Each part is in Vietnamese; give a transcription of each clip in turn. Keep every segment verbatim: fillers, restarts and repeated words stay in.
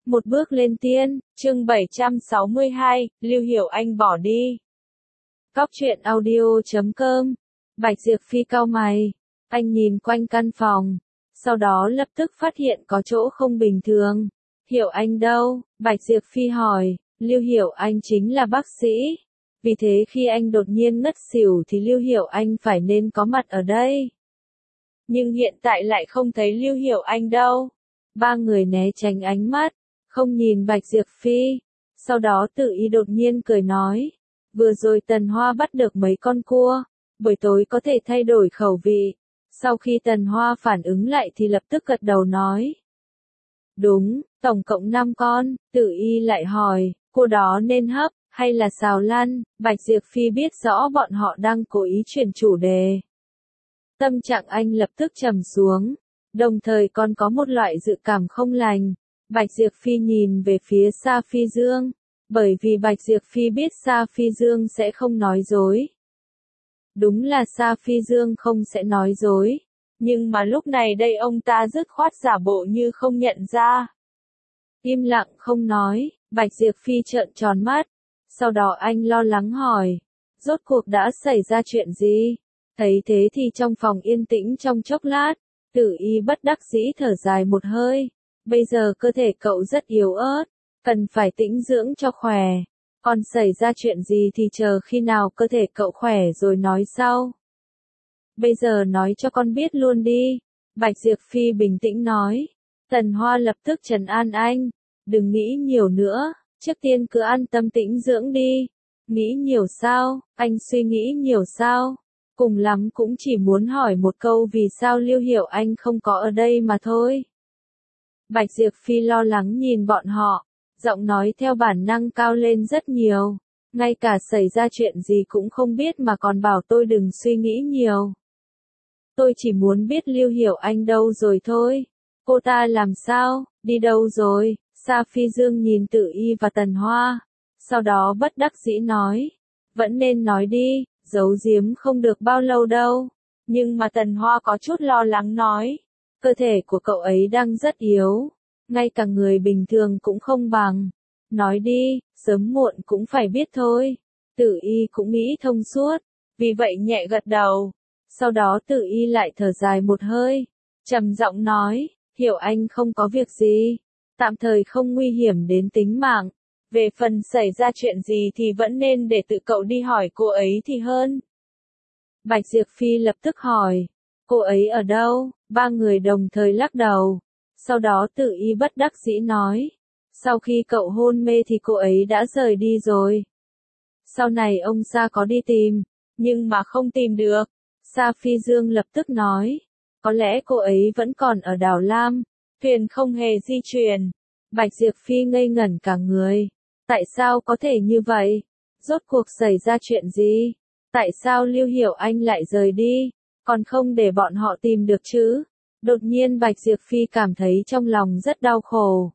Một bước lên tiên, chương bảy trăm sáu mươi hai, Lưu Hiểu Anh bỏ đi. Cóc truyện audio chấm com. Bạch Diệp Phi cau mày, anh nhìn quanh căn phòng, sau đó lập tức phát hiện có chỗ không bình thường. Hiểu Anh đâu? Bạch Diệp Phi hỏi. Lưu Hiểu Anh chính là bác sĩ. Vì thế khi anh đột nhiên ngất xỉu thì Lưu Hiểu Anh phải nên có mặt ở đây. Nhưng hiện tại lại không thấy Lưu Hiểu Anh đâu. Ba người né tránh ánh mắt, không nhìn Bạch Diệp Phi. Sau đó Tự Ý đột nhiên cười nói. Vừa rồi Tần Hoa bắt được mấy con cua, buổi tối có thể thay đổi khẩu vị. Sau khi Tần Hoa phản ứng lại thì lập tức gật đầu nói. Đúng, tổng cộng năm con. Tự Y lại hỏi, cua đó nên hấp, hay là xào lăn? Bạch Diệp Phi biết rõ bọn họ đang cố ý chuyển chủ đề. Tâm trạng anh lập tức trầm xuống, đồng thời còn có một loại dự cảm không lành. Bạch Diệp Phi nhìn về phía Sa Phi Dương, bởi vì Bạch Diệp Phi biết Sa Phi Dương sẽ không nói dối. Đúng là Sa Phi Dương không sẽ nói dối, nhưng mà lúc này đây ông ta dứt khoát giả bộ như không nhận ra. Im lặng không nói, Bạch Diệp Phi trợn tròn mắt, sau đó anh lo lắng hỏi, rốt cuộc đã xảy ra chuyện gì? Thấy thế thì trong phòng yên tĩnh trong chốc lát, Tự Y bất đắc dĩ thở dài một hơi. Bây giờ cơ thể cậu rất yếu ớt, cần phải tĩnh dưỡng cho khỏe. Còn xảy ra chuyện gì thì chờ khi nào cơ thể cậu khỏe rồi nói sau. Bây giờ nói cho con biết luôn đi. Bạch Diệp Phi bình tĩnh nói. Tần Hoa lập tức trấn an anh. Đừng nghĩ nhiều nữa, trước tiên cứ an tâm tĩnh dưỡng đi. Nghĩ nhiều sao? Anh suy nghĩ nhiều sao? Cùng lắm cũng chỉ muốn hỏi một câu vì sao Lưu Hiểu Anh không có ở đây mà thôi. Bạch Diệp Phi lo lắng nhìn bọn họ, giọng nói theo bản năng cao lên rất nhiều. Ngay cả xảy ra chuyện gì cũng không biết mà còn bảo tôi đừng suy nghĩ nhiều. Tôi chỉ muốn biết Lưu Hiểu Anh đâu rồi thôi. Cô ta làm sao, đi đâu rồi? Sa Phi Dương nhìn Tự Y và Tần Hoa, sau đó bất đắc dĩ nói. Vẫn nên nói đi, giấu giếm không được bao lâu đâu. Nhưng mà Tần Hoa có chút lo lắng nói. Cơ thể của cậu ấy đang rất yếu, ngay cả người bình thường cũng không bằng. Nói đi, sớm muộn cũng phải biết thôi. Tự Y cũng nghĩ thông suốt, vì vậy nhẹ gật đầu. Sau đó Tự Y lại thở dài một hơi, trầm giọng nói, Hiểu Anh không có việc gì, tạm thời không nguy hiểm đến tính mạng. Về phần xảy ra chuyện gì thì vẫn nên để tự cậu đi hỏi cô ấy thì hơn. Bạch Diệp Phi lập tức hỏi, cô ấy ở đâu? Ba người đồng thời lắc đầu. Sau đó Tự Y bất đắc dĩ nói, sau khi cậu hôn mê thì cô ấy đã rời đi rồi. Sau này ông Sa có đi tìm, nhưng mà không tìm được. Sa Phi Dương lập tức nói, có lẽ cô ấy vẫn còn ở đảo Lam, thuyền không hề di chuyển. Bạch Diệp Phi ngây ngẩn cả người. Tại sao có thể như vậy? Rốt cuộc xảy ra chuyện gì? Tại sao Lưu Hiểu Anh lại rời đi? Còn không để bọn họ tìm được chứ? Đột nhiên Bạch Diệp Phi cảm thấy trong lòng rất đau khổ.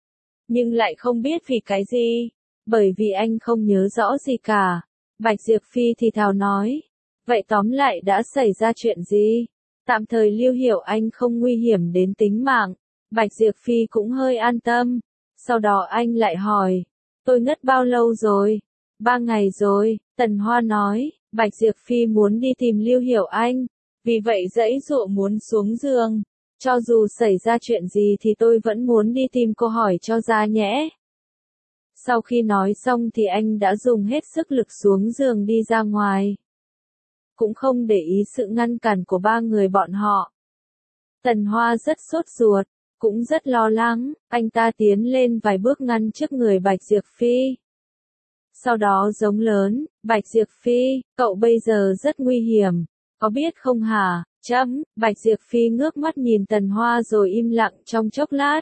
Nhưng lại không biết vì cái gì. Bởi vì anh không nhớ rõ gì cả. Bạch Diệp Phi thì thào nói. Vậy tóm lại đã xảy ra chuyện gì? Tạm thời Lưu Hiểu Anh không nguy hiểm đến tính mạng. Bạch Diệp Phi cũng hơi an tâm. Sau đó anh lại hỏi. Tôi ngất bao lâu rồi? Ba ngày rồi, Tần Hoa nói. Bạch Diệp Phi muốn đi tìm Lưu Hiểu Anh. Vì vậy giãy giụa muốn xuống giường. Cho dù xảy ra chuyện gì thì tôi vẫn muốn đi tìm cô hỏi cho ra nhẽ. Sau khi nói xong thì anh đã dùng hết sức lực xuống giường đi ra ngoài. Cũng không để ý sự ngăn cản của ba người bọn họ. Tần Hoa rất sốt ruột, cũng rất lo lắng, anh ta tiến lên vài bước ngăn trước người Bạch Diệp Phi. Sau đó giống lớn, Bạch Diệp Phi, cậu bây giờ rất nguy hiểm, có biết không hả? Chấm, Bạch Diệp Phi ngước mắt nhìn Tần Hoa rồi im lặng trong chốc lát.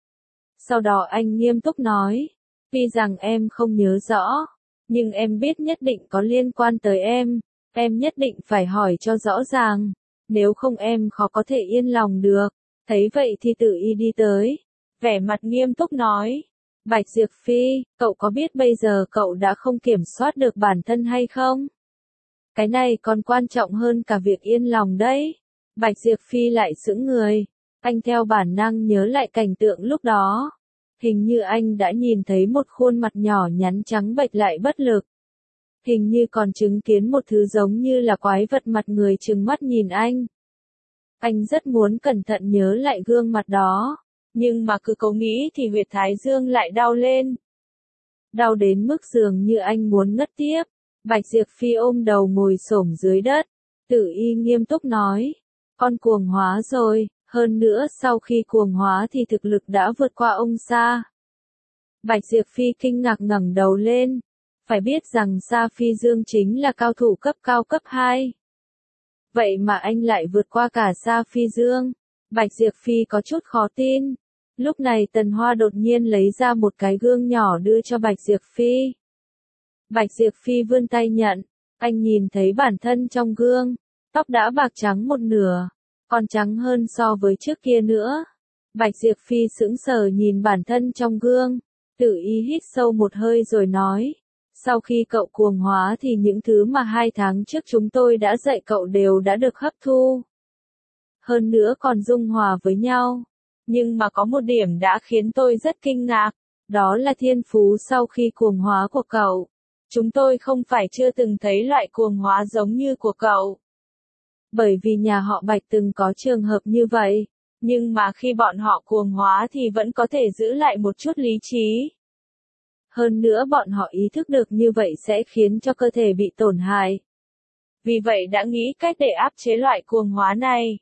Sau đó anh nghiêm túc nói, tuy rằng em không nhớ rõ, nhưng em biết nhất định có liên quan tới em, em nhất định phải hỏi cho rõ ràng, nếu không em khó có thể yên lòng được. Thấy vậy thì Tự Y đi tới, vẻ mặt nghiêm túc nói, Bạch Diệp Phi, cậu có biết bây giờ cậu đã không kiểm soát được bản thân hay không? Cái này còn quan trọng hơn cả việc yên lòng đấy. Bạch Diệp Phi lại sững người, anh theo bản năng nhớ lại cảnh tượng lúc đó. Hình như anh đã nhìn thấy một khuôn mặt nhỏ nhắn trắng bệch lại bất lực. Hình như còn chứng kiến một thứ giống như là quái vật mặt người trừng mắt nhìn anh. Anh rất muốn cẩn thận nhớ lại gương mặt đó, nhưng mà cứ cố nghĩ thì huyệt thái dương lại đau lên. Đau đến mức dường như anh muốn ngất tiếp. Bạch Diệp Phi ôm đầu ngồi xổm dưới đất. Tử Y nghiêm túc nói, con cuồng hóa rồi, hơn nữa sau khi cuồng hóa thì thực lực đã vượt qua ông Sa. Bạch Diệp Phi kinh ngạc ngẩng đầu lên. Phải biết rằng Sa Phi Dương chính là cao thủ cấp cao cấp hai. Vậy mà anh lại vượt qua cả Sa Phi Dương. Bạch Diệp Phi có chút khó tin. Lúc này Tần Hoa đột nhiên lấy ra một cái gương nhỏ đưa cho Bạch Diệp Phi. Bạch Diệp Phi vươn tay nhận. Anh nhìn thấy bản thân trong gương. Tóc đã bạc trắng một nửa. Còn trắng hơn so với trước kia nữa. Bạch Diệp Phi sững sờ nhìn bản thân trong gương. Tử Y hít sâu một hơi rồi nói. Sau khi cậu cuồng hóa thì những thứ mà hai tháng trước chúng tôi đã dạy cậu đều đã được hấp thu. Hơn nữa còn dung hòa với nhau. Nhưng mà có một điểm đã khiến tôi rất kinh ngạc. Đó là thiên phú sau khi cuồng hóa của cậu. Chúng tôi không phải chưa từng thấy loại cuồng hóa giống như của cậu. Bởi vì nhà họ Bạch từng có trường hợp như vậy. Nhưng mà khi bọn họ cuồng hóa thì vẫn có thể giữ lại một chút lý trí. Hơn nữa bọn họ ý thức được như vậy sẽ khiến cho cơ thể bị tổn hại. Vì vậy đã nghĩ cách để áp chế loại cuồng hóa này.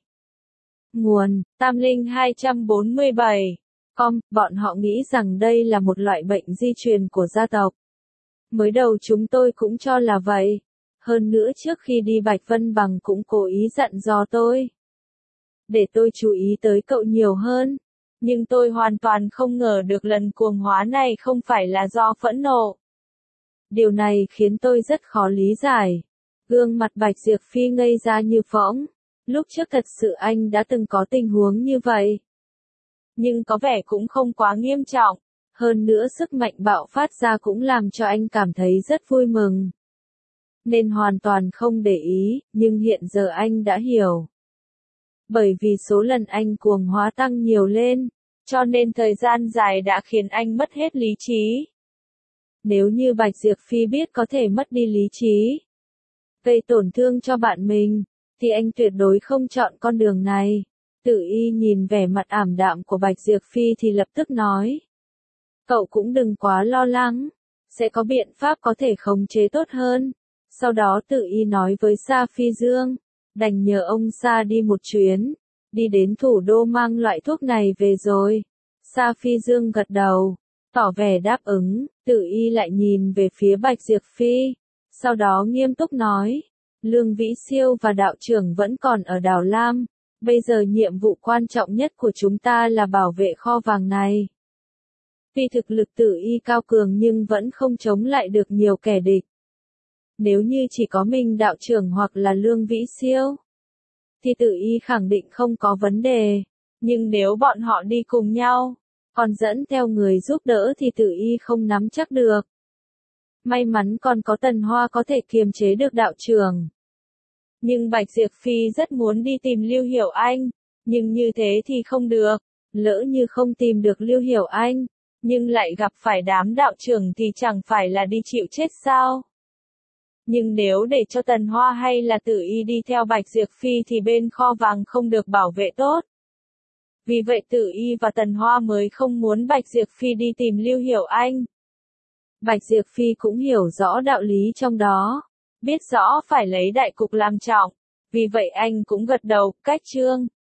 Nguồn, Tam Linh hai trăm bốn mươi bảy. Com, bọn họ nghĩ rằng đây là một loại bệnh di truyền của gia tộc. Mới đầu chúng tôi cũng cho là vậy. Hơn nữa trước khi đi Bạch Vân Bằng cũng cố ý dặn dò tôi. Để tôi chú ý tới cậu nhiều hơn. Nhưng tôi hoàn toàn không ngờ được lần cuồng hóa này không phải là do phẫn nộ. Điều này khiến tôi rất khó lý giải. Gương mặt Bạch Diệp Phi ngây ra như phỗng. Lúc trước thật sự anh đã từng có tình huống như vậy. Nhưng có vẻ cũng không quá nghiêm trọng. Hơn nữa sức mạnh bạo phát ra cũng làm cho anh cảm thấy rất vui mừng. Nên hoàn toàn không để ý, nhưng hiện giờ anh đã hiểu. Bởi vì số lần anh cuồng hóa tăng nhiều lên, cho nên thời gian dài đã khiến anh mất hết lý trí. Nếu như Bạch Diệp Phi biết có thể mất đi lý trí, gây tổn thương cho bạn mình, thì anh tuyệt đối không chọn con đường này. Tử Y nhìn vẻ mặt ảm đạm của Bạch Diệp Phi thì lập tức nói. Cậu cũng đừng quá lo lắng, sẽ có biện pháp có thể khống chế tốt hơn. Sau đó Tử Y nói với Sa Phi Dương, đành nhờ ông Sa đi một chuyến, đi đến thủ đô mang loại thuốc này về rồi. Sa Phi Dương gật đầu, tỏ vẻ đáp ứng. Tử Y lại nhìn về phía Bạch Diệp Phi, sau đó nghiêm túc nói, Lương Vĩ Siêu và đạo trưởng vẫn còn ở Đào Lam, bây giờ nhiệm vụ quan trọng nhất của chúng ta là bảo vệ kho vàng này. Tuy thực lực Tử Y cao cường nhưng vẫn không chống lại được nhiều kẻ địch. Nếu như chỉ có mình đạo trưởng hoặc là Lương Vĩ Siêu, thì Tử Y khẳng định không có vấn đề. Nhưng nếu bọn họ đi cùng nhau, còn dẫn theo người giúp đỡ thì Tử Y không nắm chắc được. May mắn còn có Tần Hoa có thể kiềm chế được đạo trưởng. Nhưng Bạch Diệp Phi rất muốn đi tìm Lưu Hiểu Anh, nhưng như thế thì không được. Lỡ như không tìm được Lưu Hiểu Anh, nhưng lại gặp phải đám đạo trưởng thì chẳng phải là đi chịu chết sao? Nhưng nếu để cho Tần Hoa hay là Tử Y đi theo Bạch Diệp Phi thì bên kho vàng không được bảo vệ tốt. Vì vậy Tử Y và Tần Hoa mới không muốn Bạch Diệp Phi đi tìm Lưu Hiểu Anh. Bạch Diệp Phi cũng hiểu rõ đạo lý trong đó, biết rõ phải lấy đại cục làm trọng. Vì vậy anh cũng gật đầu, cách chương.